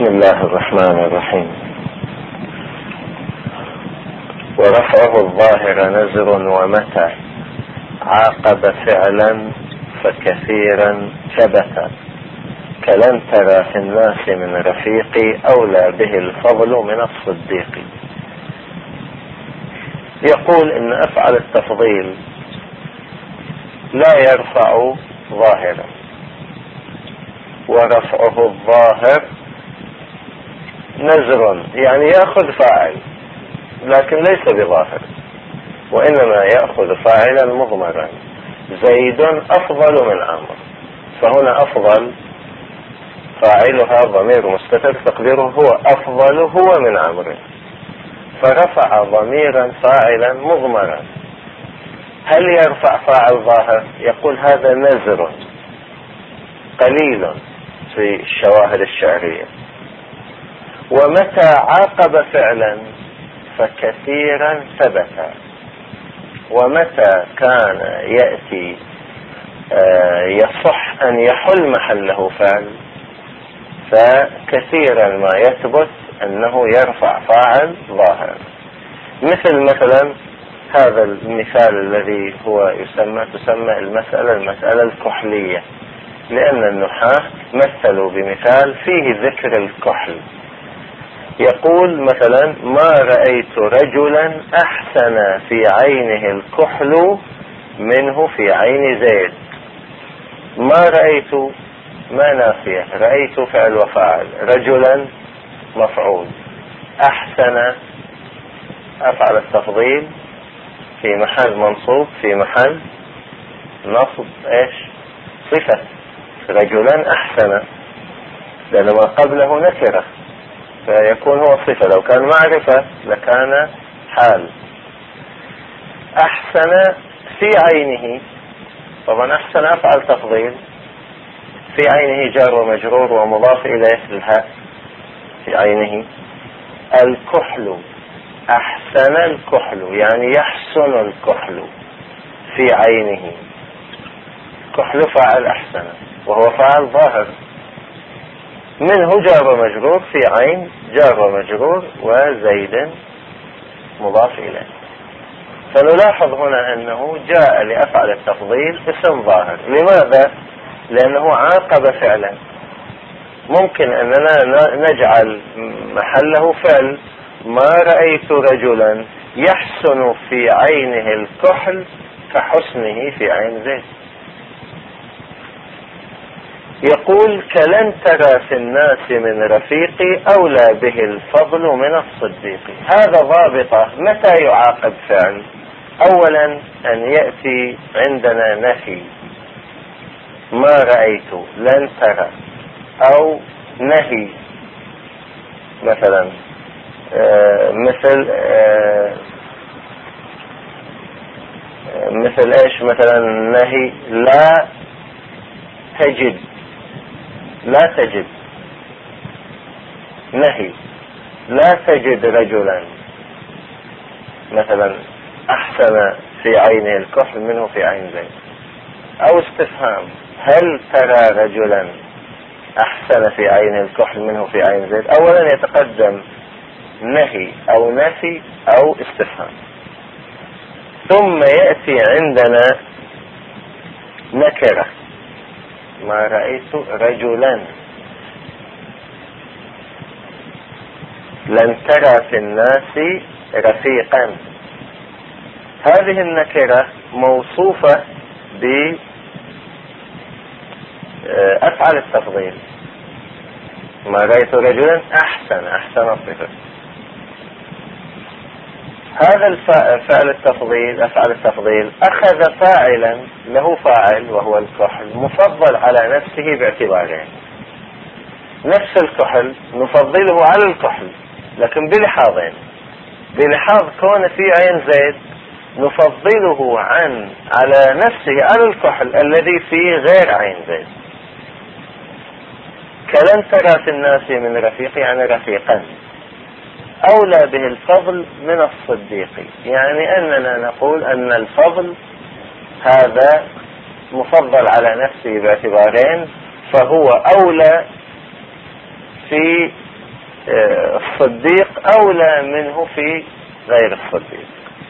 بسم الله الرحمن الرحيم. ورفعه الظاهر نزر ومتى عاقب فعلا فكثيرا ثبت كلن ترى في الناس من رفيقي أولى به الفضل من الصديق. يقول إن أفعل التفضيل لا يرفع ظاهرا، ورفعه الظاهر نزر يعني يأخذ فاعل لكن ليس بظاهر، وإنما يأخذ فاعلا مضمرا. زيد أفضل من عمرو، فهنا أفضل فاعلها ضمير مستتر تقديره هو أفضل هو من عمرو، فرفع ضميرا فاعلا مضمرا. هل يرفع فاعل ظاهر؟ يقول هذا نزر قليل في الشواهد الشعرية. ومتى عاقب فعلا فكثيرا ثبت، ومتى كان يأتي يصح أن يحل محله فعل فكثيرا ما يثبت أنه يرفع فاعل ظاهر. مثلا هذا المثال الذي هو تسمى المسألة الكحلية، لأن النحاة مثلوا بمثال فيه ذكر الكحل. يقول مثلا ما رأيت رجلا أحسن في عينه الكحل منه في عين زيد. ما رأيت ما نافية، رأيت فعل وفاعل، رجلا مفعول، أحسن أفعل التفضيل في محل منصوب في محل نصب ايش؟ صفة رجلا أحسن، لأن ما قبله نكرة فيكون هو صفة. لو كان معرفة لكان حال. أحسن في عينه، طبعا أحسن أفعل تفضيل، في عينه جار ومجرور ومضاف إليه الهاء في عينه. الكحل أحسن الكحل يعني يحسن الكحل في عينه. كحل فاعل أحسن وهو فاعل ظاهر، منه جار ومجرور في عين جار ومجرور وزيد مضاف إليه. فنلاحظ هنا أنه جاء لأفعل التفضيل اسم ظاهر. لماذا؟ لأنه عاقب فعلا. ممكن أننا نجعل محله فعل ما رأيت رجلا يحسن في عينه الكحل كحسنه في عين زيد. يقول كلن ترى في الناس من رفيقي أولى به الفضل من الصديق. هذا ضابطة متى يعاقب فعل. أولا أن يأتي عندنا نفي، ما رأيت لن ترى، أو نهي مثلا مثل ايش؟ مثلا نهي لا تجد، لا تجد، نهي لا تجد رجلا مثلا أحسن في عينه الكحل منه في عين زيد. أو استفهام هل ترى رجلا أحسن في عينه الكحل منه في عين زيد. أولا يتقدم نهي أو نفي أو استفهام، ثم يأتي عندنا نكرة ما رأيت رجلا لن ترى في الناس رفيقا. هذه النكرة موصوفة بأفعل التفضيل. ما رأيت رجلا أحسن الصفة. هذا فعل التفضيل أفعل التفضيل أخذ فاعلا له فاعل وهو الكحل مفضل على نفسه باعتبارين. نفس الكحل نفضله على الكحل لكن بلحاظين. بلحاظ كون في عين زيد نفضله على نفسه على الكحل الذي في غير عين زيد. كلن ترى في الناس من رفيق يعني رفيقا أولى به الفضل من الصديق، يعني أننا نقول أن الفضل هذا مفضل على نفسه باعتبارين، فهو أولى في الصديق أولى منه في غير الصديق.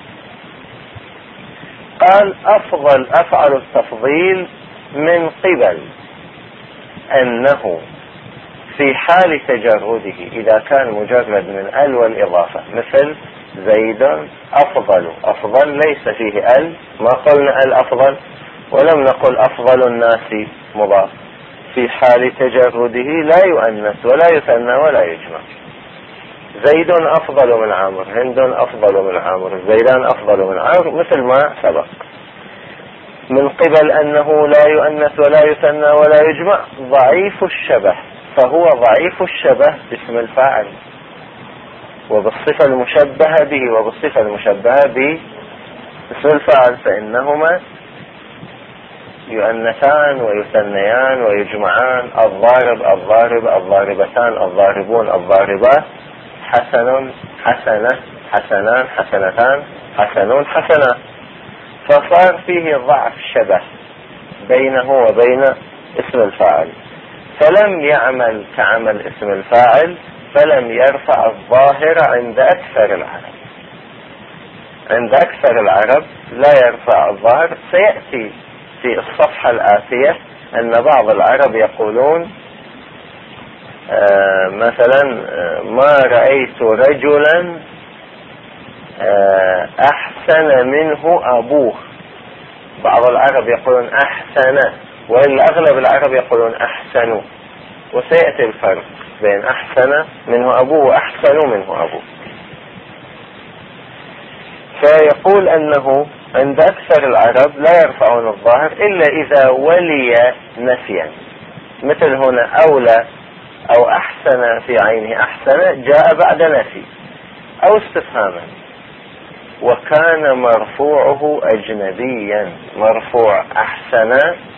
قال أفضل أفعل التفضيل من قبل أنه في حال تجرده إذا كان مجرد من ال والإضافة، مثل زيد أفضل. أفضل ليس فيه ال، ما قلنا الأفضل ولم نقل أفضل الناس مضاف. في حال تجرده لا يؤنث ولا يثنى ولا يجمع. زيد أفضل من عمرو، هند أفضل من عمرو، زيدان أفضل من عمرو، مثل ما سبق. من قبل أنه لا يؤنث ولا يثنى ولا يجمع ضعيف الشبه، فهو ضعيف الشبه باسم الفاعل وبالصفة المشبهة به وبالصفة المشبهة باسم الفاعل، فإنهما يؤنثان ويثنيان ويجمعان. الضارب الضارب، الضاربتان الضاربون الضاربات، حسن حسنة حسنان حسنتان حسنون حسنات. فصار فيه ضعف شبه بينه وبين اسم الفاعل، فلم يعمل كعمل اسم الفاعل، فلم يرفع الظاهر عند أكثر العرب. عند أكثر العرب لا يرفع الظاهر. سيأتي في الصفحة الآتية أن بعض العرب يقولون مثلا ما رأيت رجلا أحسن منه أبوه. بعض العرب يقولون أحسن، وإلا أغلب العرب يقولون أحسن، وسيأتي الفرق بين أحسن منه أبوه وأحسن منه أبوه. فيقول أنه عند أكثر العرب لا يرفعون الظاهر إلا إذا ولي نفيا، مثل هنا أولى أو أحسن في عينه أحسن جاء بعد نفي أو استفهاما، وكان مرفوعه أجنبيا. مرفوع أحسن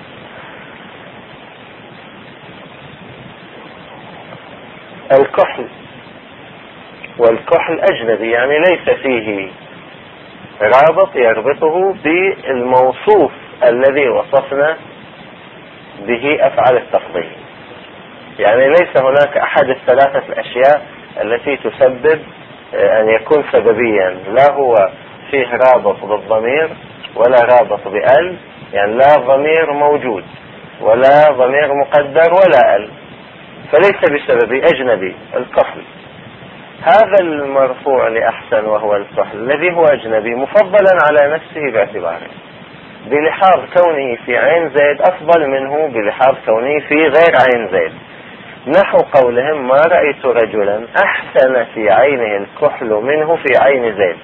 الكحل، والكحل أجنبي يعني ليس فيه رابط يربطه بالموصوف الذي وصفنا به أفعال التفضيل. يعني ليس هناك أحد الثلاثة الأشياء التي تسبب أن يكون سببيا، لا هو فيه رابط بالضمير ولا رابط بأل، يعني لا ضمير موجود ولا ضمير مقدر ولا أل، فليس بسببي، أجنبي الكحل. هذا المرفوع لأحسن وهو الكحل الذي هو أجنبي مفضلا على نفسه باعتباره بلحاظ كونه في عين زيد أفضل منه بلحاظ كونه في غير عين زيد، نحو قولهم ما رأيت رجلا أحسن في عينه الكحل منه في عين زيد،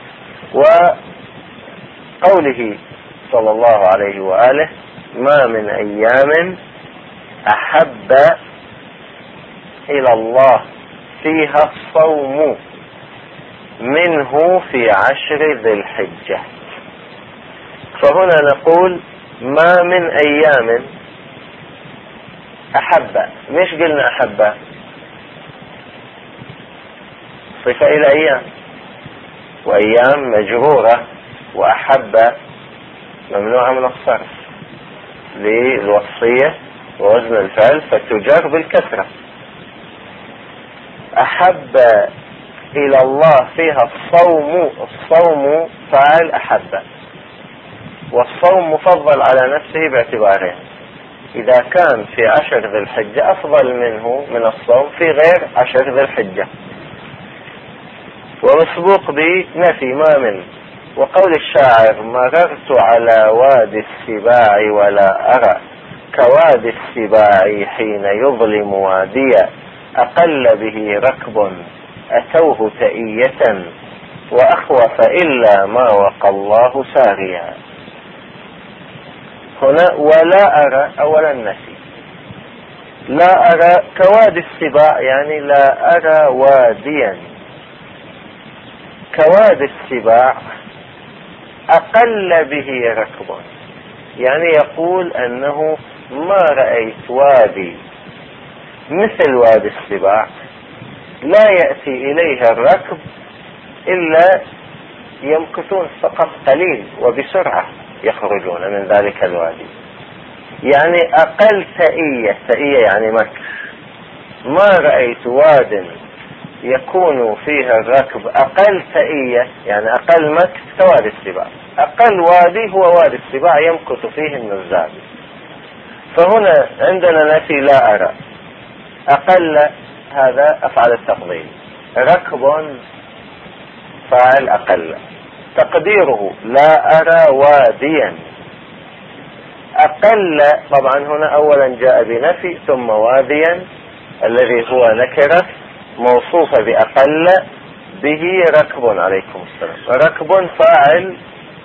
وقوله صلى الله عليه وآله ما من أيام أحب إلى الله فيها الصوم منه في 10 ذي الحجة. فهنا نقول ما من أيام أحب، مش قلنا أحب صفة إلى أيام، وأيام مجرورة، وأحب ممنوعة من الصرف للوصية ووزن الفعل فتجر بالكسرة. أحب إلى الله فيها الصوم، الصوم فاعل أحب، والصوم مفضل على نفسه باعتباره إذا كان في 10 ذي الحجة أفضل منه من الصوم في غير 10 ذي الحجة، ومسبوق بنفي ما من. وقول الشاعر مررت على وادي السباع ولا أرى كوادي السباع حين يظلم واديا أقل به ركب أتوه تئية وأخوف إلا ما وقى الله ساريا. هنا ولا أرى أولا نفي، لا أرى كوادي السباع يعني لا أرى واديا. كوادي السباع أقل به ركب، يعني يقول أنه ما رأيت وادي مثل وادي السباع لا يأتي إليه الركب إلا يمكثون فقط قليل وبسرعة يخرجون من ذلك الوادي. يعني أقل تئية، تئية يعني مكث. ما رأيت واد يكون فيها الركب أقل تئية، يعني أقل مكث كوادي السباع. أقل وادي هو وادي السباع يمكث فيه النزال. فهنا عندنا نفي لا أرى. أقل هذا أفعل التفضيل، ركب فاعل أقل، تقديره لا أرى واديا. أقل طبعا هنا أولا جاء بنفي، ثم واديا الذي هو نكرة موصوفة بأقل، به ركب عليكم السلام، ركب فاعل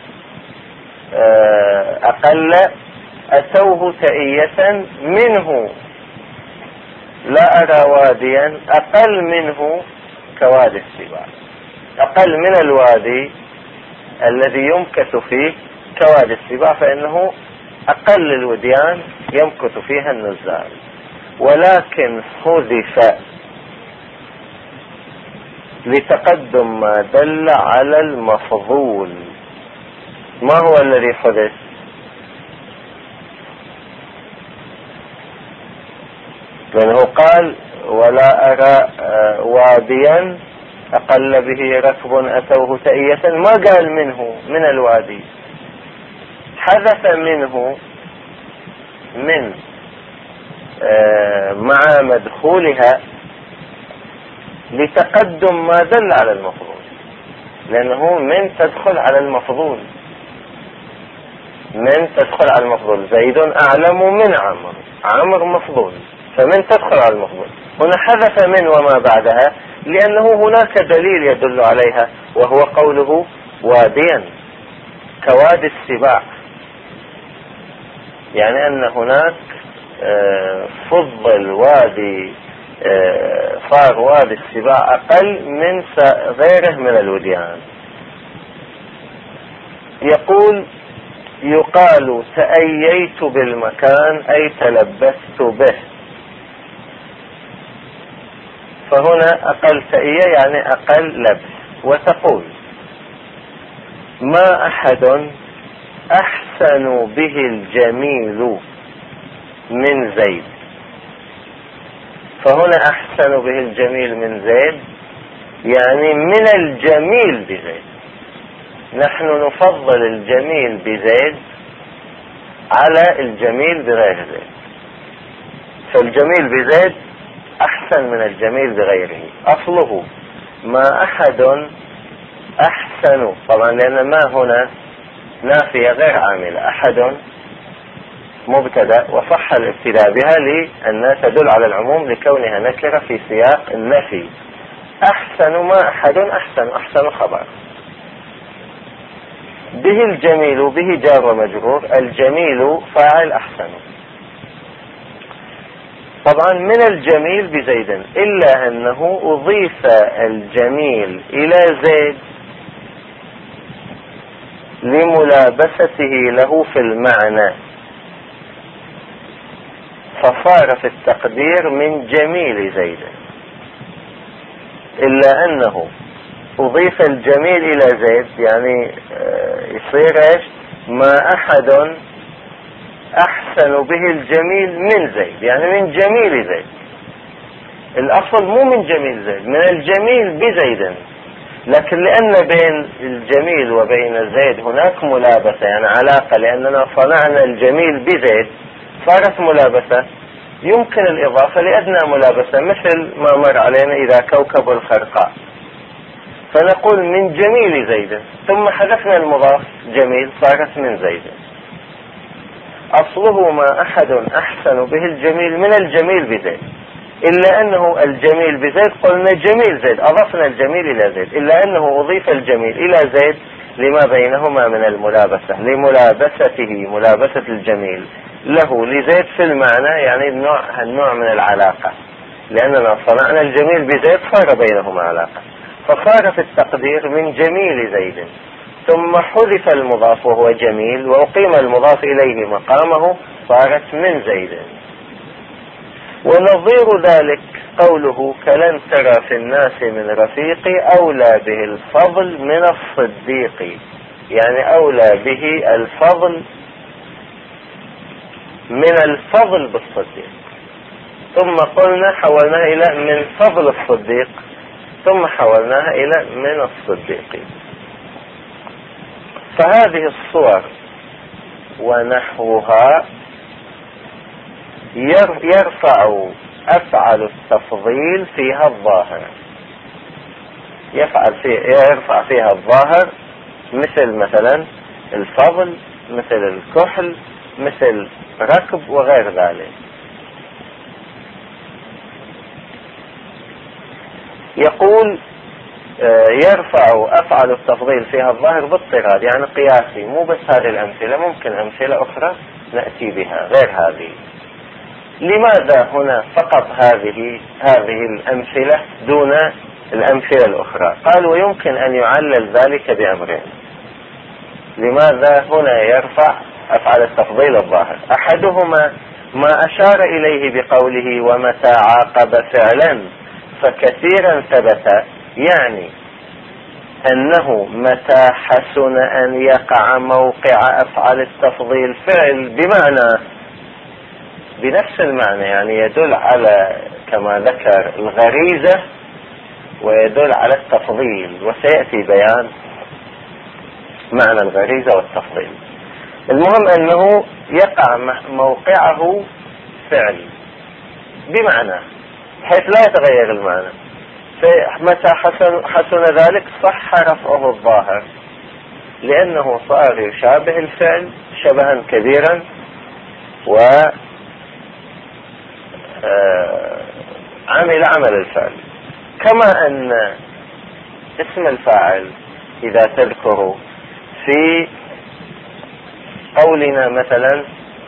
أقل، أتوه تئية منه لا أرى واديا، أقل منه كوادي السباع، أقل من الوادي الذي يمكث فيه كوادي السباع، فإنه أقل الوديان يمكث فيها النزال. ولكن حذف لتقدم ما دل على المفضول. ما هو الذي حذف؟ لأنه قال ولا أرى واديا أقل به ركب أتوه تئية، ما قال منه من الوادي، حذف منه من مع مدخولها لتقدم ما دل على المفضول، لأنه من تدخل على المفضول، من تدخل على المفضول. زيد أعلم من عمر، عمر مفضول، فمن تدخل على المفضول. هنا حذف من وما بعدها لأنه هناك دليل يدل عليها، وهو قوله واديا كوادي السباع، يعني أن هناك فضل وادي، صار وادي السباع أقل من غيره من الوديان. يقول يقال تأييت بالمكان أي تلبست به. فهنا أقل تأية يعني أقل لبس. وتقول ما أحد أحسن به الجميل من زيد. فهنا أحسن به الجميل من زيد يعني من الجميل بزيد. نحن نفضل الجميل بزيد على الجميل بغير زيد، فالجميل بزيد أحسن من الجميل بغيره. أصله ما أحد أحسن، طبعا لأن ما هنا نافية غير عاملة، أحد مبتدأ وصح الابتداء بها لأنها تدل على العموم لكونها نكرة في سياق النفي. أحسن ما أحد أحسن خبر. به الجميل، به جار ومجرور، الجميل فاعل أحسن. طبعا من الجميل بزيد، إلا أنه أضيف الجميل إلى زيد لملابسته له في المعنى، فصار في التقدير من جميل زيد. إلا أنه أضيف الجميل إلى زيد يعني يصير إيش؟ ما أحد أحسن به الجميل من زيد، يعني من جميل زيد. الأصل مو من جميل زيد، من الجميل بزيد، لكن لأن بين الجميل وبين زيد هناك ملابسة يعني علاقة، لأننا صنعنا الجميل بزيد صارت ملابسة، يمكن الإضافة لأدنى ملابسة، مثل ما مر علينا إذا كوكب الخرقاء، فنقول من جميل زيد ثم حذفنا المضاف جميل صارت من زيد. أصله ما أحد أحسن به الجميل من الجميل بزيد، إلا أنه الجميل بزيد قلنا جميل زيد، أضفنا الجميل إلى زيد، إلا أنه أضيف الجميل إلى زيد لما بينهما من الملابسة، لملابسته، ملابسة الجميل له لزيد في المعنى، يعني النوع من العلاقة، لأننا صنعنا الجميل بزيد صار بينهما علاقة، فصار في التقدير من جميل زيد، ثم حذف المضاف وهو جميل وأقيم المضاف إليه مقامه صارت من زيد. ونظير ذلك قوله كلن ترى في الناس من رفيق أولى به الفضل من الصديق، يعني أولى به الفضل من الفضل بالصديق. ثم قلنا حولنا إلى من فضل الصديق ثم حولناها إلى من الصديقين. فهذه الصور ونحوها يرفع أفعل التفضيل فيها الظاهر، يرفع فيها الظاهر، مثلا الفضل، مثل الكحل، مثل ركب وغير ذلك. يقول يرفع أفعل التفضيل فيها الظاهر باضطراد، يعني قياسي، مو بس هذه الأمثلة، ممكن أمثلة أخرى نأتي بها غير هذه. لماذا هنا فقط هذه الأمثلة دون الأمثلة الأخرى؟ قال ويمكن أن يعلل ذلك بأمرين. لماذا هنا يرفع أفعل التفضيل الظاهر؟ أحدهما ما أشار إليه بقوله ومتى عاقب فعلا فكثيرا ثبت، يعني أنه متى حسن أن يقع موقع أفعال التفضيل فعل بنفس المعنى، يعني يدل على كما ذكر الغريزة ويدل على التفضيل، وسيأتي بيان معنى الغريزة والتفضيل. المهم أنه يقع موقعه فعل بمعنى حيث لا يتغير المعنى، فمتى حسن ذلك صح رفعه الظاهر، لأنه صار يشابه الفعل شبها كبيرا، وعمل عمل الفعل. كما أن اسم الفاعل إذا تذكروا في قولنا مثلا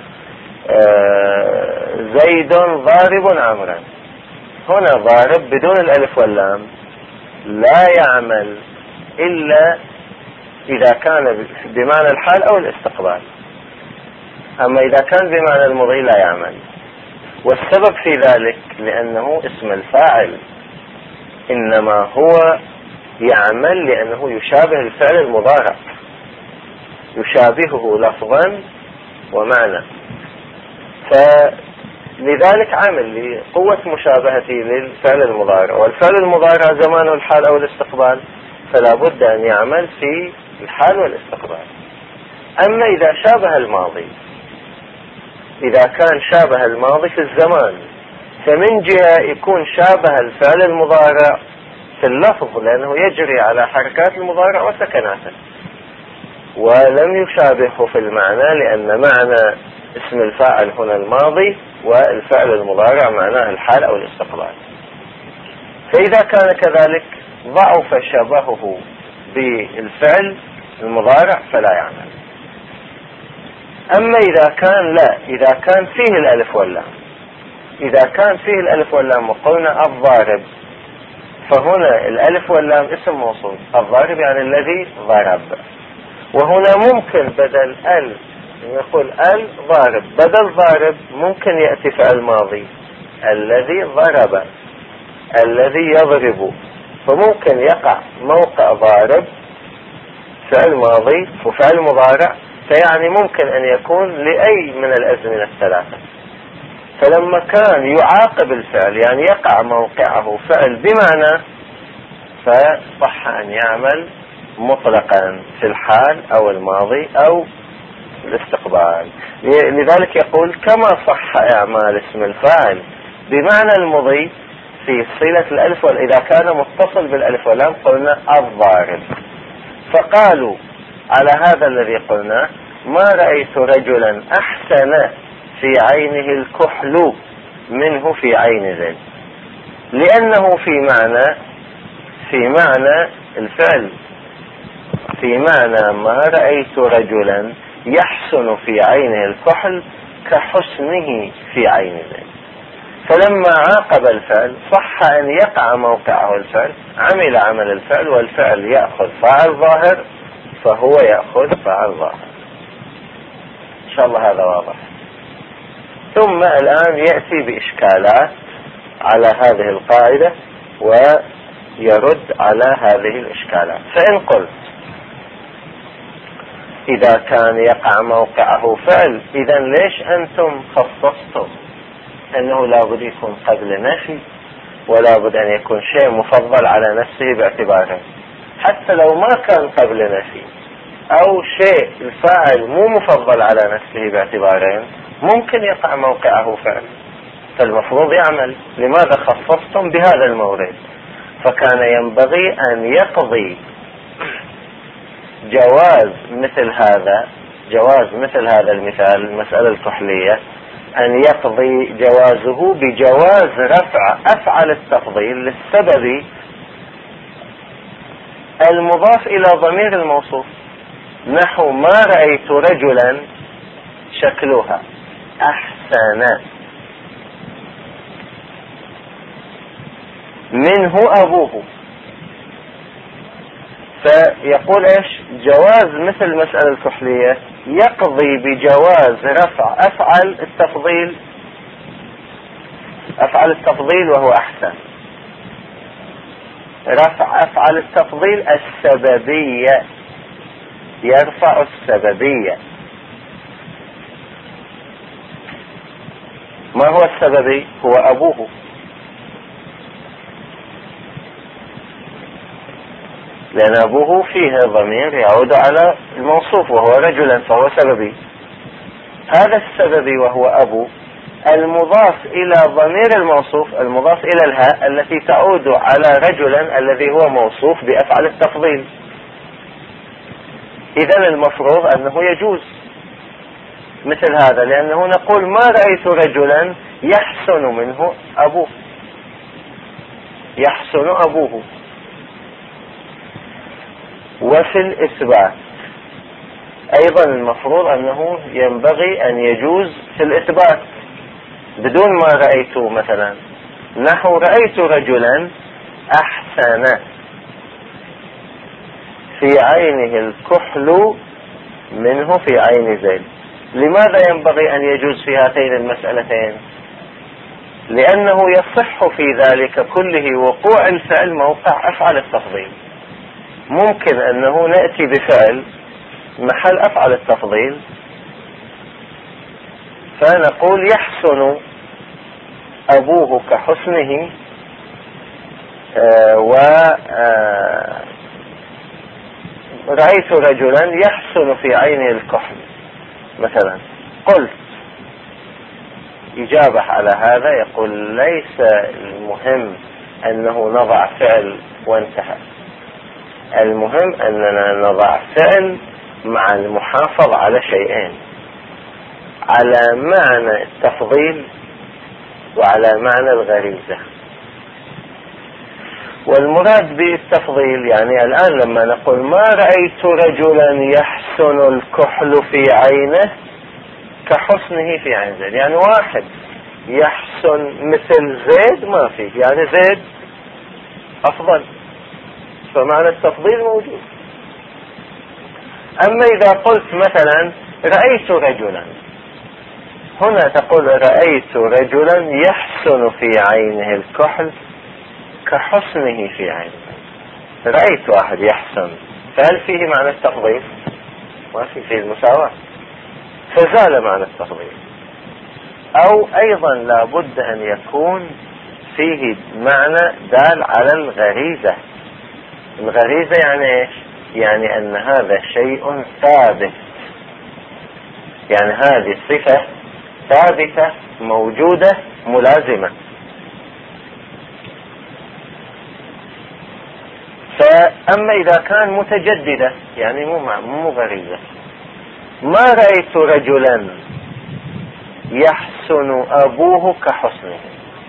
زيد ضارب عمرا، هنا ضارب بدون الألف واللام لا يعمل إلا إذا كان بمعنى الحال أو الاستقبال، أما إذا كان بمعنى المضي لا يعمل. والسبب في ذلك لأنه اسم الفاعل إنما هو يعمل لأنه يشابه الفعل المضارع، يشابهه لفظا ومعنى، فلذلك عمل لقوة مشابهته للفعل المضارع، والفعل المضارع زمانه الحال أو الاستقبال، فلا بد أن يعمل في الحال والاستقبال. أما إذا شابه الماضي، إذا كان شابه الماضي في الزمان، فمن جهة يكون شابه الفعل المضارع في اللفظ لأنه يجري على حركات المضارع وسكناته، ولم يشابهه في المعنى لأن معنى اسم الفاعل هنا الماضي والفعل المضارع معناه الحال أو الاستقبال. فإذا كان كذلك ضعف شبهه بالفعل المضارع فلا يعمل. أما إذا كان لا، إذا كان فيه الألف واللام، إذا كان فيه الألف واللام وقلنا الضارب، فهنا الألف واللام اسم موصول، الضارب يعني الذي ضرب، وهنا ممكن بدل نقول ضارب، بدل ضارب ممكن يأتي فعل ماضي الذي ضرب، الذي يضرب، فممكن يقع موقع ضارب فعل ماضي وفعل مضارع، فيعني ممكن أن يكون لأي من الأزمنة الثلاثة. فلما كان يعاقب الفعل يعني يقع موقعه فعل بمعنى، فصح أن يعمل مطلقا في الحال أو الماضي أو الاستقبال. لذلك يقول كما صح إعمال اسم الفاعل بمعنى المضي في صلة الألف، إذا كان متصل بالألف واللام قلنا الضارب. فقالوا على هذا الذي قلنا ما رأيت رجلا أحسن في عينه الكحل منه في عين ذي، لأنه في معنى الفعل، في معنى ما رأيت رجلا يحسن في عينه الكحل كحسنه في عين ذي. فلما عاقب الفعل صح أن يقع موقعه الفعل، عمل عمل الفعل، والفعل يأخذ فاعل ظاهر فهو يأخذ فاعل ظاهر. إن شاء الله هذا واضح. ثم الآن يأتي بإشكالات على هذه القاعدة ويرد على هذه الإشكالات. فإن قلت إذا كان يقع موقعه فعل، إذن ليش أنتم خصصتم أنه لا بد يكون قبل نفي، ولا بد أن يكون شيء مفضل على نفسه باعتباره، حتى لو ما كان قبل نفي، أو شيء الفاعل مو مفضل على نفسه باعتبارين، ممكن يقع موقعه فعل، فالمفروض يعمل. لماذا خصصتم بهذا المورد؟ فكان ينبغي أن يقضي جواز مثل هذا المثال، المسألة الكحلية، أن يقضي جوازه بجواز رفع أفعل التفضيل للسبب المضاف إلى ضمير الموصوف، نحو ما رأيت رجلا شكلها أحسن منه أبوه. فيقول إيش؟ جواز مثل المسألة الكحلية يقضي بجواز رفع أفعل التفضيل وهو أحسن. رفع أفعل التفضيل السببية، يرفع السببية. ما هو السببي؟ هو أبوه، لأن أبوه فيه ضمير يعود على الموصوف وهو رجلا، فهو سببي. هذا السببي وهو أبو المضاف إلى ضمير الموصوف، المضاف إلى الهاء التي تعود على رجلا الذي هو موصوف بأفعل التفضيل. إذن المفروض أنه يجوز مثل هذا، لأنه نقول ما رأيت رجلا يحسن منه أبوه، يحسن أبوه. وفي الإثبات أيضا المفروض أنه ينبغي أن يجوز في الإثبات بدون ما رأيت، مثلا نحو رأيت رجلا أحسن في عينه الكحل منه في عين زيد. لماذا ينبغي أن يجوز في هاتين المسألتين؟ لأنه يصح في ذلك كله وقوع الفعل موقع أفعل التفضيل. ممكن أنه نأتي بفعل محل أفعل التفضيل، فنقول يحسن أبوه كحسنه، ورأيت رجلا يحسن في عينه الكحل مثلا. قلت إجابة على هذا يقول ليس المهم أنه نضع فعل وانتهى، المهم أننا نضع فعل مع المحافظة على شيئين، على معنى التفضيل وعلى معنى الغريزة. والمراد بالتفضيل يعني الآن لما نقول ما رأيت رجلا يحسن الكحل في عينه كحسنه في عين زيد، يعني واحد يحسن مثل زيد ما فيه، يعني زيد أفضل، فمعنى التفضيل موجود. أما إذا قلت مثلا رأيت رجلا، هنا تقول رأيت رجلا يحسن في عينه الكحل كحسنه في عينه. رأيت واحد يحسن، فهل فيه معنى التفضيل؟ ما فيه المساواة، فزال معنى التفضيل. أو أيضا لابد أن يكون فيه معنى دال على الغريزة. الغريزة يعني إيش؟ يعني أن هذا شيء ثابت، يعني هذه صفة ثابتة موجودة ملازمة. فأما إذا كان متجددة يعني مو غريزة، ما رأيت رجلا يحسن أبوه كحسنه،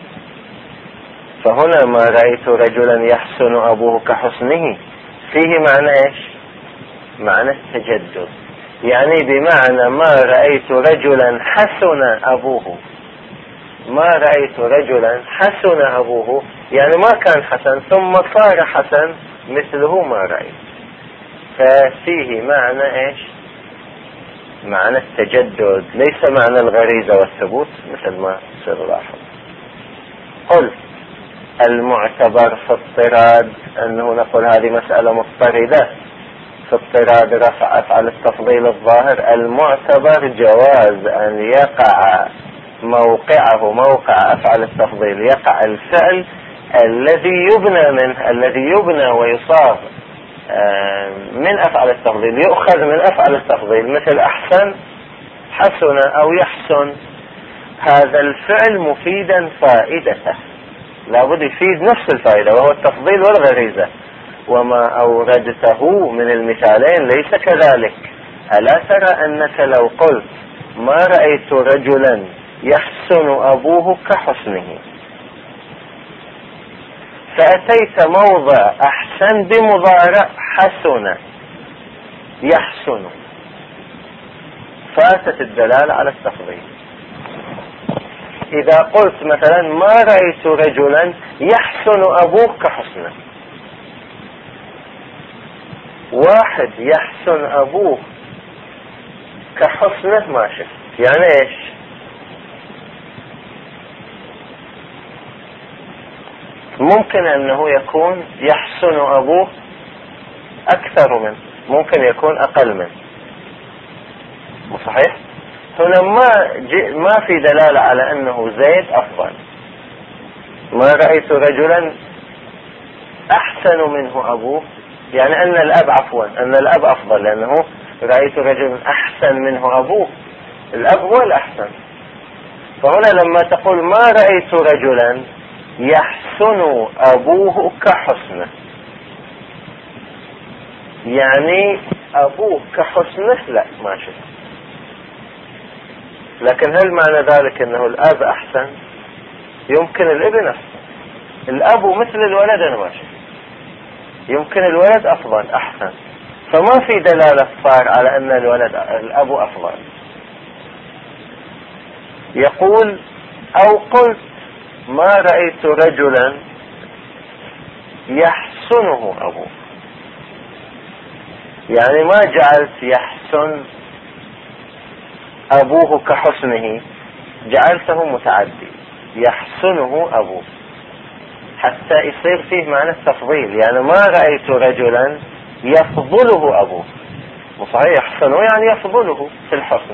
فهنا ما رأيت رجلا يحسن أبوه كحسنه فيه معنى إيش؟ معنى التجدد، يعني بمعنى ما رأيت رجلا حسن أبوه، ما رأيت رجلا حسن أبوه يعني ما كان حسن ثم صار حسن مثله ما رأيت، ففيه معنى إيش؟ معنى التجدد، ليس معنى الغريزة والثبوت مثل ما سنلاحظ. قل المعتبر في اضطراد أنه نقول هذه مسألة مضطردة، في اضطراد رفع أفعل التفضيل الظاهر المعتبر جواز أن يقع موقعه موقع أفعل التفضيل، يقع الفعل الذي يبنى منه، الذي يبنى ويصاغ من أفعال التفضيل، يؤخذ من أفعال التفضيل، مثل أحسن، حسن أو يحسن، هذا الفعل مفيدا فائدته، لابد يفيد نفس الفائدة وهو التفضيل والغريزة. وما أوردته من المثالين ليس كذلك. ألا ترى أنك لو قلت ما رأيت رجلا يحسن أبوه كحسنه، فأتيت موضع أحسن بمضارع حسن يحسن، فاتت الدلالة على التفضيل. إذا قلت مثلا ما رأيت رجلا يحسن أبوه كحسنه، واحد يحسن أبوه كحسنه ما شفت، يعني إيش؟ ممكن أنه يكون يحسن أبوه أكثر منه، ممكن يكون أقل منه، صحيح؟ هنا ما في دلالة على أنه زيد أفضل. ما رأيت رجلا أحسن منه أبوه، يعني أن الأب أن الأب أفضل، لأنه رأيت رجلا أحسن منه أبوه، الأب هو الأحسن. فهنا لما تقول ما رأيت رجلا يحسن أبوه كحسنه، يعني أبوه كحسنه لا ما شفت. لكن هل معنى ذلك أنه الأب أحسن؟ يمكن الابن أحسن، الأب مثل الولد أنا ما شفت، يمكن الولد أفضل أحسن، فما في دلالة صار على أن الأب أفضل. يقول أو قلت ما رأيت رجلا يحسنه أبوه، يعني ما جعلت يحسن أبوه كحسنه، جعلته متعدي يحسنه أبوه حتى يصير فيه معنى التفضيل. يعني ما رأيت رجلا يفضله أبوه، وصحيح يحسنه يعني يفضله في الحسن،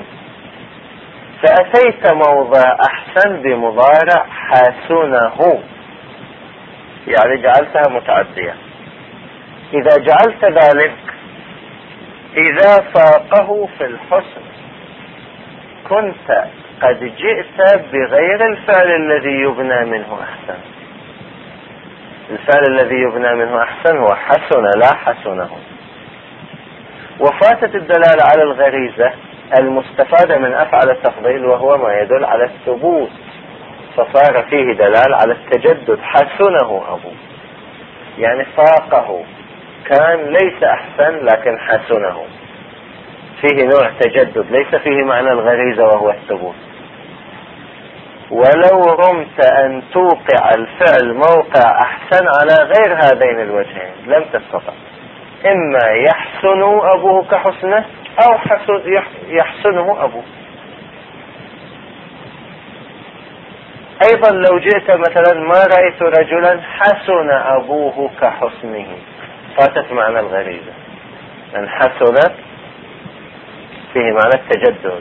فأتيت موضع أحسن بمضارع حسنه، يعني جعلتها متعدية. إذا جعلت ذلك إذا فاقه في الحسن كنت قد جئت بغير الفعل الذي يبنى منه أحسن. الفعل الذي يبنى منه أحسن هو حسن لا حسنه. وفاتت الدلالة على الغريزة المستفادة من أفعل التفضيل، وهو ما يدل على الثبوت، فصار فيه دلالة على التجدد. حسنه أبوه يعني فاقه، كان ليس أحسن لكن حسنه، فيه نوع تجدد، ليس فيه معنى الغريزة وهو الثبوت. ولو رمت أن توقع الفعل موقع أحسن على غير هذين الوجهين لم تستطع، إما يحسن أبوه كحسنه أو يحسنه أبوه. أيضا لو جئت مثلا ما رأيت رجلا حسن أبوه كحسنه، فاتت معنى الغريزة، أن حسنت فيه معنى التجدد.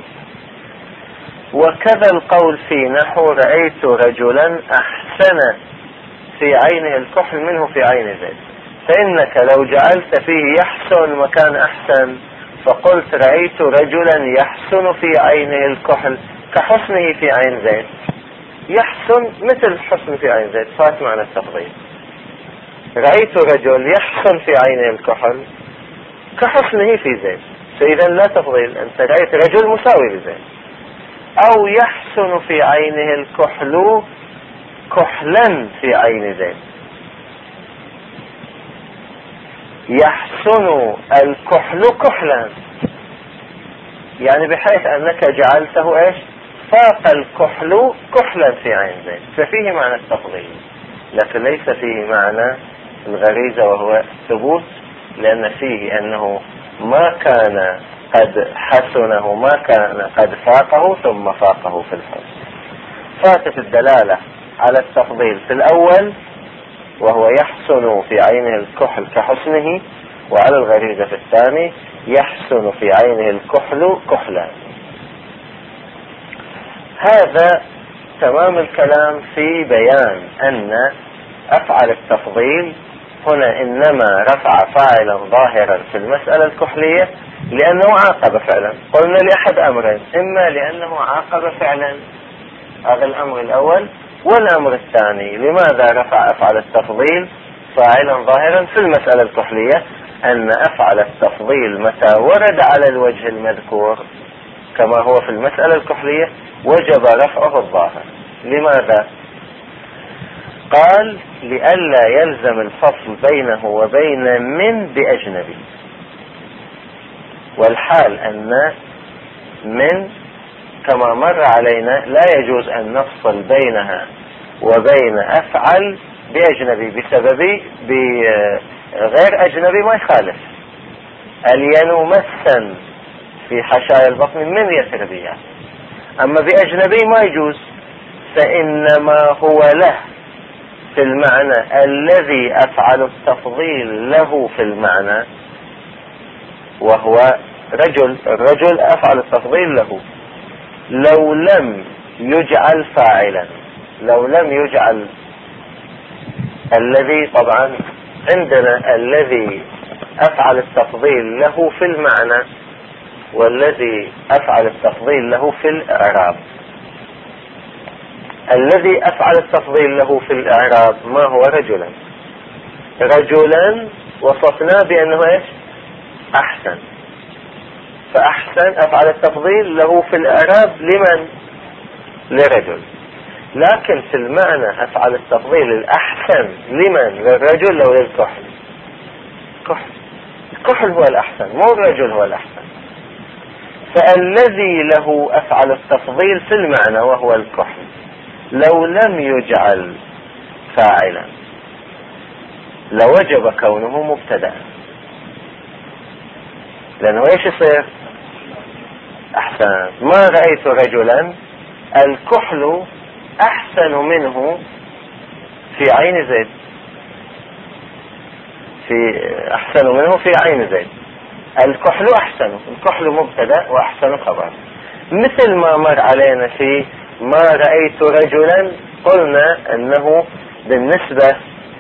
وكذا القول في نحو رأيت رجلا أحسن في عينه الكحل منه في عين زيد، فإنك لو جعلت فيه يحسن مكان أحسن فقلت رأيت رجلا يحسن في عينه الكحل كحسنه في عين زيد، يحسن مثل حسن في عين زيد، فات معنى التفضيل. رأيت رجل يحسن في عينه الكحل كحسنه في زيد، فإذا لا تفضيل، أنت رأيت رجل مساوي لزيد. أو يحسن في عينه الكحل كحلا في عين زيد، يحسن الكحل كحلا، يعني بحيث أنك جعلته إيش؟ فاق الكحل كحلا في عين زيد، ففيه معنى التفضيل لكن ليس فيه معنى الغريزة وهو الثبوت، لأن فيه أنه ما كان قد حسنه، ما كان قد فاقه ثم فاقه في الحسن. فاتت الدلالة على التفضيل في الأول وهو يحسن في عينه الكحل كحسنه، وعلى الغريزة في الثاني يحسن في عينه الكحل كحلا. هذا تمام الكلام في بيان أن أفعل التفضيل هنا إنما رفع فاعلا ظاهرا في المسألة الكحلية لأنه عاقب فعلا. قلنا لأحد أمرين، إما لأنه عاقب فعلا، هذا الأمر الأول، والأمر الثاني لماذا رفع أفعل التفضيل فاعلا ظاهرا في المسألة الكحلية، أن أفعل التفضيل متى ورد على الوجه المذكور كما هو في المسألة الكحلية وجب رفعه الظاهر. لماذا؟ قال لئلا يلزم الفصل بينه وبين من بأجنبي، والحال أن من كما مر علينا لا يجوز أن نفصل بينها وبين أفعل بأجنبي بسبب بغير أجنبي ما يخالف. الين مسا في حشايا البطن من يثربية، أما بأجنبي ما يجوز، فإنما هو له في المعنى الذي أفعل التفضيل له في المعنى، وهو رجل، الرجل أفعل التفضيل له. لو لم يجعل فاعلا، لو لم يجعل الذي، طبعا عندنا الذي أفعل التفضيل له في المعنى والذي أفعل التفضيل له في الإعراب. الذي أفعل التفضيل له في الإعراب ما هو؟ رجلا. رجلا وصفنا بأنه إيش؟ أحسن، فأحسن أفعل التفضيل له في الإعراب لمن؟ لرجل. لكن في المعنى أفعل التفضيل الأحسن لمن؟ للرجل لو للكحل. كحل، الكحل هو الأحسن، مو الرجل هو الأحسن. فالذي له أفعل التفضيل في المعنى وهو الكحل لو لم يجعل فاعلا لوجب كونه مبتدأ، لأنه ايش يصير؟ أحسن. ما رأيت رجلا، الكحل أحسن منه في عين زيد، أحسن منه في عين زيد. الكحل أحسن، الكحل مبتدأ وأحسن خبر. مثل ما مر علينا في ما رأيت رجلا، قلنا أنه بالنسبة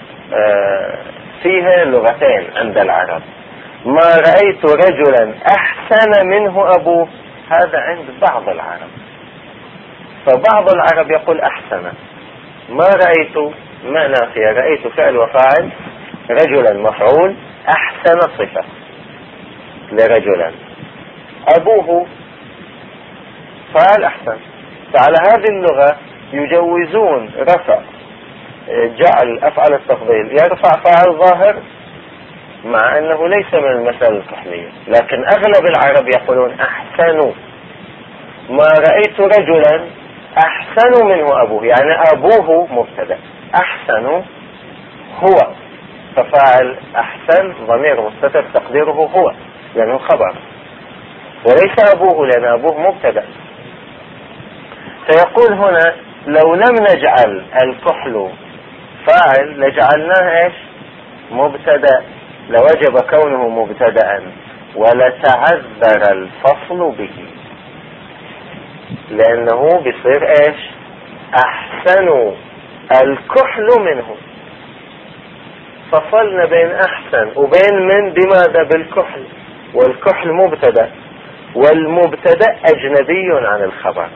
فيها لغتين عند العرب. ما رأيت رجلا أحسن منه أبوه، هذا عند بعض العرب، فبعض العرب يقول أحسن. ما رأيت ما نافية، رأيت فعل وفاعل، رجلا مفعول، أحسن صفة لرجلا، أبوه فعل أحسن. فعلى هذه اللغة يجوزون رفع جعل أفعل التفضيل يرفع فاعل ظاهر مع أنه ليس من المسألة الكحلية، لكن أغلب العرب يقولون أحسن. ما رأيت رجلا أحسن منه أبوه، يعني أبوه مبتدأ، أحسن هو، ففاعل أحسن ضمير مستتر تقديره هو لأنه خبر، وليس أبوه لأن أبوه مبتدأ. فيقول هنا لو لم نجعل الكحل فاعل لجعلناه ايش؟ مبتدأ، لوجب كونه مبتدأ ولتعذر الفصل به، لأنه بيصير ايش؟ أحسن الكحل منه. فصلنا بين أحسن وبين من بماذا؟ بالكحل، والكحل مبتدأ، والمبتدأ أجنبي عن الخبر،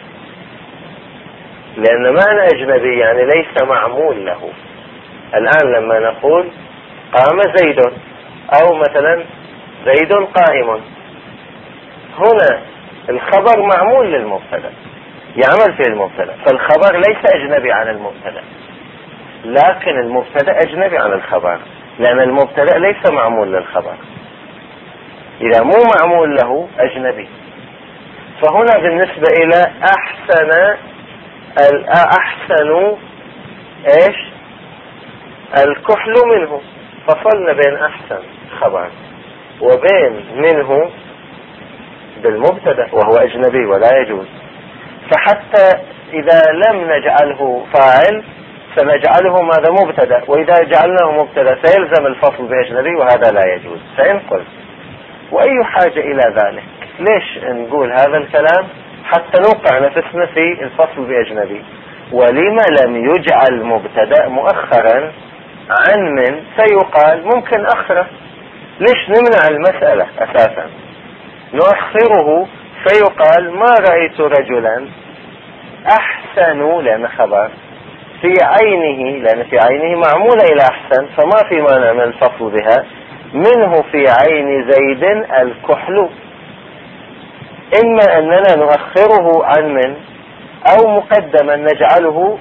لأن معنى أجنبي يعني ليس معمول له. الآن لما نقول قام زيد، أو مثلا زيد قائم، هنا الخبر معمول للمبتدأ، يعمل فيه المبتدأ، فالخبر ليس أجنبي عن المبتدأ، لكن المبتدأ أجنبي عن الخبر، لأن المبتدأ ليس معمول للخبر، إذا مو معمول له أجنبي. فهنا بالنسبة إلى أحسن، الأحسن إيش؟ الكحل منه، فصلنا بين أحسن خبر وبين منه بالمبتدأ وهو أجنبي ولا يجوز. فحتى إذا لم نجعله فاعل سنجعله ماذا؟ مبتدأ، وإذا جعلناه مبتدأ سيلزم الفصل بأجنبي وهذا لا يجوز. فإن قلت وأي حاجة إلى ذلك، ليش نقول هذا الكلام؟ حتى نوقع نفسنا في الفصل بأجنبي، ولما لم يجعل مبتدأ مؤخرا عن من فيقال ممكن أخره. ليش نمنع المسألة أساسا؟ نؤخره فيقال ما رأيت رجلا أحسن، لأن خبر في عينه، لأن في عينه معمولة إلى أحسن، فما في مانع من الفصل بها، منه في عين زيد الكحل. إما أننا نؤخره عن من، أو مقدما نجعله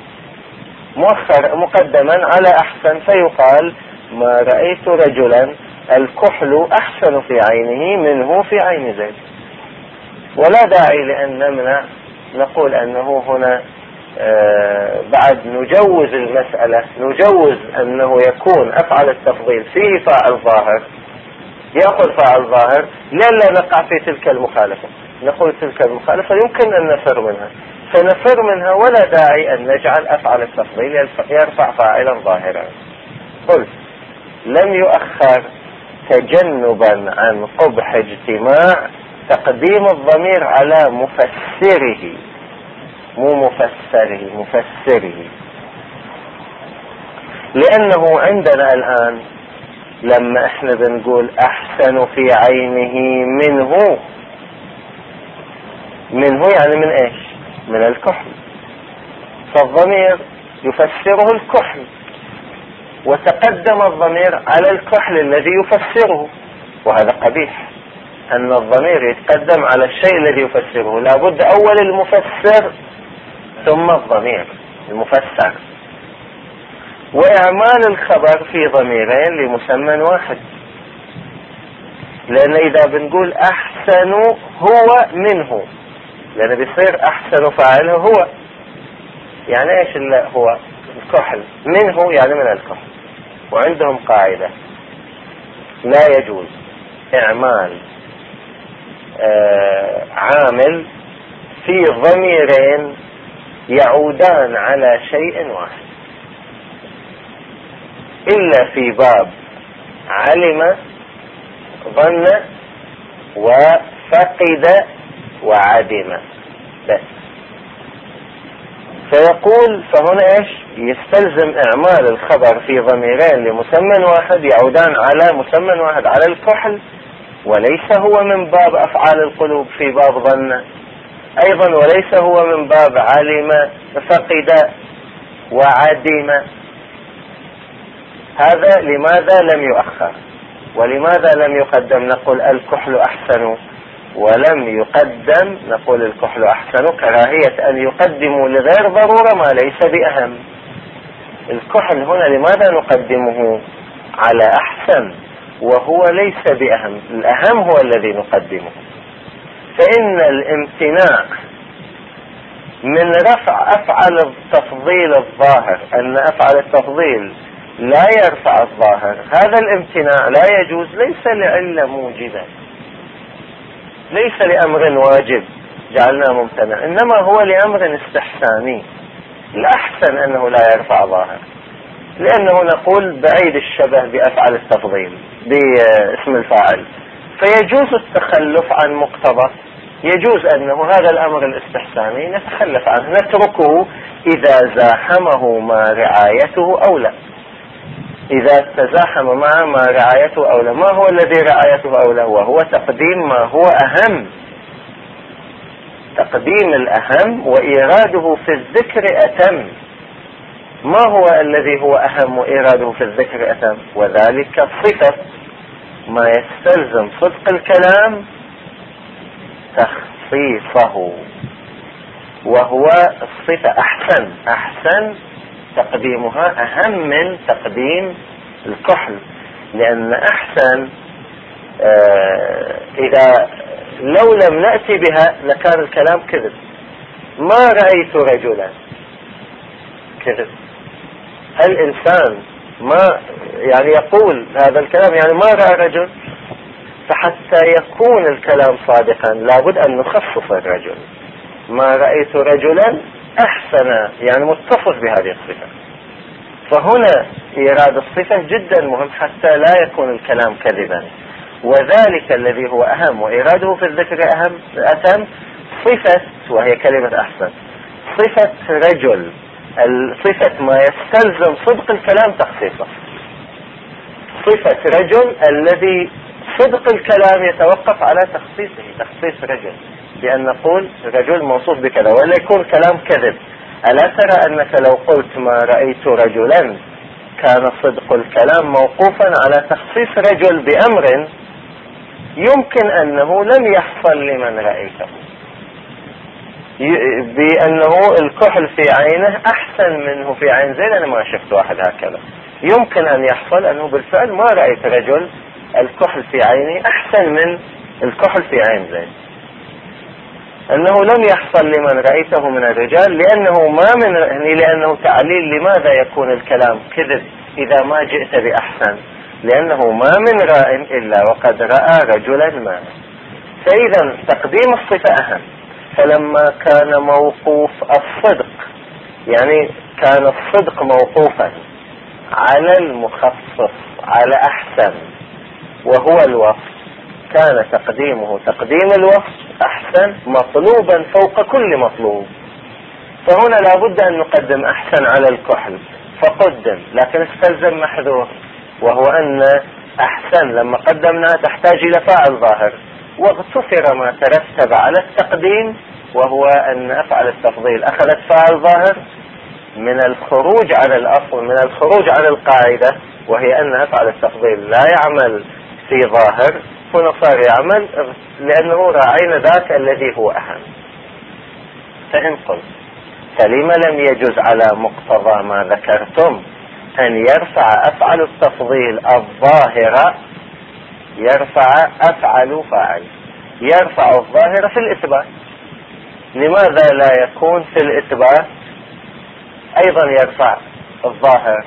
مقدما على أحسن فيقال ما رأيت رجلا الكحل أحسن في عينه منه في عين زيد. ولا داعي لأن نمنع، نقول أنه هنا بعد نجوز المسألة، نجوز أنه يكون أفعل التفضيل فيه فاعل ظاهر، يأخذ فاعل ظاهر لئلا نقع في تلك المخالفة. نقول تلك المخالفة يمكن أن نفر منها، فنفر منها ولا داعي أن نجعل أفعل التفضيل يرفع فاعلا ظاهرا. قلت لم يؤخر تجنبا عن قبح اجتماع تقديم الضمير على مفسره، مو مفسره، مفسره، لأنه عندنا الآن لما احنا بنقول أحسن في عينه منه، منه يعني من ايش؟ من الكحل، فالضمير يفسره الكحل، وتقدم الضمير على الكحل الذي يفسره، وهذا قبيح أن الضمير يتقدم على الشيء الذي يفسره. لابد أول المفسر ثم الضمير المفسر. وإعمال الخبر في ضميرين لمسمى واحد، لأن إذا بنقول أحسن هو منه، لأن بيصير أحسن فاعله هو، يعني إيش اللي هو الكحل، منه يعني من الكحل. وعندهم قاعدة لا يجوز إعمال عامل في ضميرين يعودان على شيء واحد إلا في باب علم، ظن، وفقد، وعدم بس. فيقول فهنا ايش؟ يستلزم اعمال الخبر في ضميرين لمسمى واحد يعودان على مسمى واحد، على الكحل، وليس هو من باب افعال القلوب في باب ظن ايضا، وليس هو من باب علم، فقد، وعدم. هذا لماذا لم يؤخر؟ ولماذا لم يقدم؟ نقول الكحل أحسن، ولم يقدم نقول الكحل أحسن كراهية أن يقدموا لغير ضرورة ما ليس بأهم. الكحل هنا لماذا نقدمه على أحسن وهو ليس بأهم؟ الأهم هو الذي نقدمه. فإن الامتناع من رفع أفعل التفضيل الظاهر، أن أفعل التفضيل لا يرفع الظاهر، هذا الامتناع لا يجوز، ليس لعلة موجبة، ليس لأمر واجب جعلناه ممتنع، إنما هو لأمر استحساني. الأحسن أنه لا يرفع ظاهر، لأنه نقول بعيد الشبه بأفعل التفضيل باسم الفاعل، فيجوز التخلف عن مقتضى، يجوز أنه هذا الأمر الاستحساني نتخلف عنه، نتركه إذا زاحمه ما رعايته أو لا. إذا تزاحم معه ما رعايته أولى. ما هو الذي رعايته أولى؟ وهو تقديم ما هو أهم، تقديم الأهم وإيراده في الذكر أتم. ما هو الذي هو أهم وإيراده في الذكر أتم؟ وذلك صفة ما يستلزم صدق الكلام تخصيصه، وهو الصفة أحسن. أحسن تقديمها أهم من تقديم الكحل، لأن أحسن إذا لو لم نأتي بها لكان الكلام كذب. ما رأيت رجلا كذب. الإنسان ما يعني يقول هذا الكلام يعني ما رأى رجل، فحتى يكون الكلام صادقا لابد أن نخصص الرجل. ما رأيت رجلا أحسن يعني متصف بهذه الصفة، فهنا إيراد الصفة جدا مهم حتى لا يكون الكلام كذبا. وذلك الذي هو أهم وإيراده في الذكر أتم صفة، وهي كلمة أحسن، صفة رجل الصفة ما يستلزم صدق الكلام تخصيصه. صفة رجل الذي صدق الكلام يتوقف على تخصيصه، تخصيص رجل، بأن نقول رجل موصوف بكذا، ولا يكون كلام كذب. ألا ترى أنك لو قلت ما رأيت رجلا كان صدق الكلام موقوفا على تخصيص رجل بأمر يمكن أنه لم يحصل لمن رأيته، بأنه الكحل في عينه أحسن منه في عين زيد. أنا ما شفت واحد هكذا. يمكن أن يحصل أنه بالفعل ما رأيت رجل الكحل في عيني أحسن من الكحل في عين زيد، أنه لم يحصل لمن رأيته من الرجال، لأنه تعليل لماذا يكون الكلام كذب إذا ما جئت بأحسن، لأنه ما من راء إلا وقد رأى رجلا ما. فإذا تقديم الصفة أهم. فلما كان موقوف الصدق، يعني كان الصدق موقوفا على المخصص على أحسن وهو الوصف، كان تقديمه تقديم الوصف أحسن مطلوبا فوق كل مطلوب. فهنا لابد أن نقدم أحسن على الكحل فقدم، لكن استلزم محذور، وهو أن أحسن لما قدمناها تحتاج إلى فاعل ظاهر، واغتفر ما ترتب على التقديم، وهو أن أفعل التفضيل أخذت فاعل ظاهر من الخروج على الأصل، من الخروج على القاعدة، وهي أن أفعل التفضيل لا يعمل في ظاهر. هنا صار يعمل لأنه راعينا ذاك الذي هو أهم. فإن قلت فلما لم يجوز على مقتضى ما ذكرتم أن يرفع أفعل التفضيل الظاهرة، يرفع أفعل فاعل، يرفع الظاهر في الإثبات، لماذا لا يكون في الإثبات أيضا يرفع الظاهر؟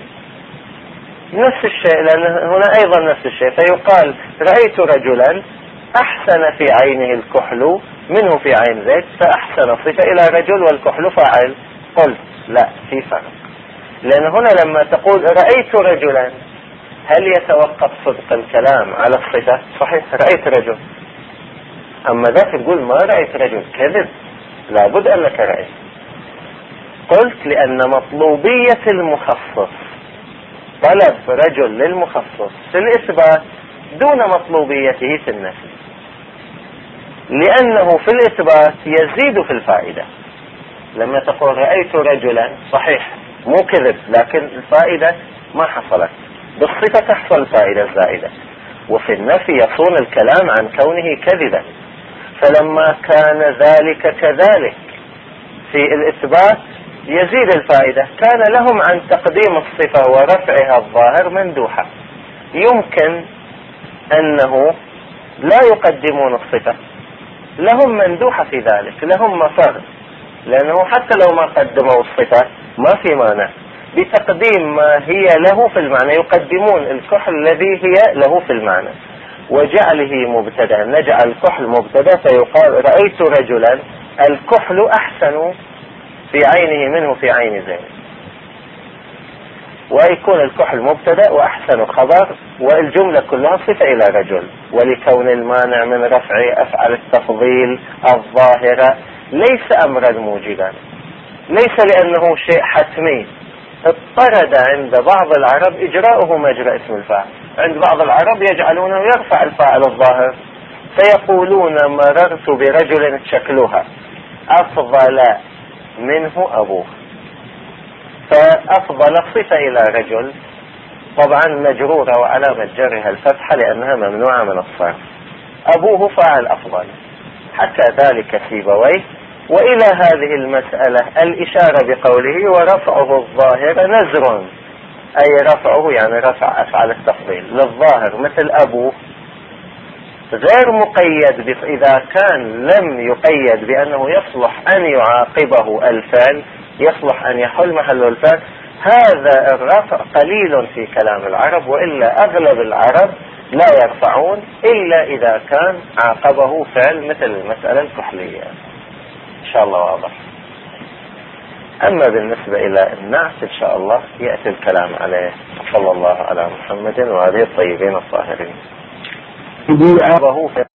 نفس الشيء، لأن هنا أيضا نفس الشيء. فيقال رأيت رجلا أحسن في عينه الكحل منه في عين زيد، فأحسن صفة إلى رجل والكحل فاعل. قلت لا، في فرق، لأن هنا لما تقول رأيت رجلا هل يتوقف صدق الكلام على الصفة؟ صحيح، رأيت رجل. أما ذاك تقول ما رأيت رجل، كذب، لابد أنك رأيت. قلت لأن مطلوبية المخصص، طلب رجل للمخصص في الإثبات دون مطلوبيته في النفي، لأنه في الإثبات يزيد في الفائدة. لما تقول رأيت رجلا صحيح مو كذب، لكن الفائدة ما حصلت، بالصفة تحصل الفائدة الزائدة، وفي النفي يصون الكلام عن كونه كذبا. فلما كان ذلك كذلك في الإثبات يزيد الفائدة، كان لهم عن تقديم الصفة ورفعها الظاهر مندوحة. يمكن أنه لا يقدمون الصفة، لهم مندوحة في ذلك، لهم مفر، لأنه حتى لو ما قدموا الصفة ما في مانع بتقديم ما هي له في المعنى. يقدمون الكحل الذي هي له في المعنى وجعله مبتدا، نجعل الكحل مبتدا فيقال رأيت رجلا الكحل أحسن في عينه منه في عين زيد، ويكون الكحل مبتدا وأحسن خبر، والجملة كلها صفة إلى رجل. ولكون المانع من رفع أفعل التفضيل الظاهرة ليس أمرا موجبا، ليس لأنه شيء حتمي، اضطرد عند بعض العرب إجراؤه مجرى اسم الفاعل. عند بعض العرب يجعلونه يرفع الفاعل الظاهر، فيقولون مررت برجل شكلها أفضل منه أبوه، فأفضل صفة إلى رجل طبعا مجرورة وعلامة جرها الفتحة لأنها ممنوعة من الصرف. أبوه فاعل أفضل، حكى ذلك سيبويه. وإلى هذه المسألة الإشارة بقوله ورفعه الظاهر نزر، أي رفعه يعني رفع أفعل التفضيل للظاهر مثل أبوه، غير مقيد إذا كان لم يقيد بأنه يصلح أن يعاقبه الفعل، يصلح أن يحل محل الفعل. هذا الرفع قليل في كلام العرب، وإلا أغلب العرب لا يرفعون إلا إذا كان عاقبه فعل مثل المسألة الكحلية. إن شاء الله واضح. أما بالنسبة إلى النعت إن شاء الله يأتي الكلام عليه. صلى الله على محمد وآله الطيبين الطاهرين.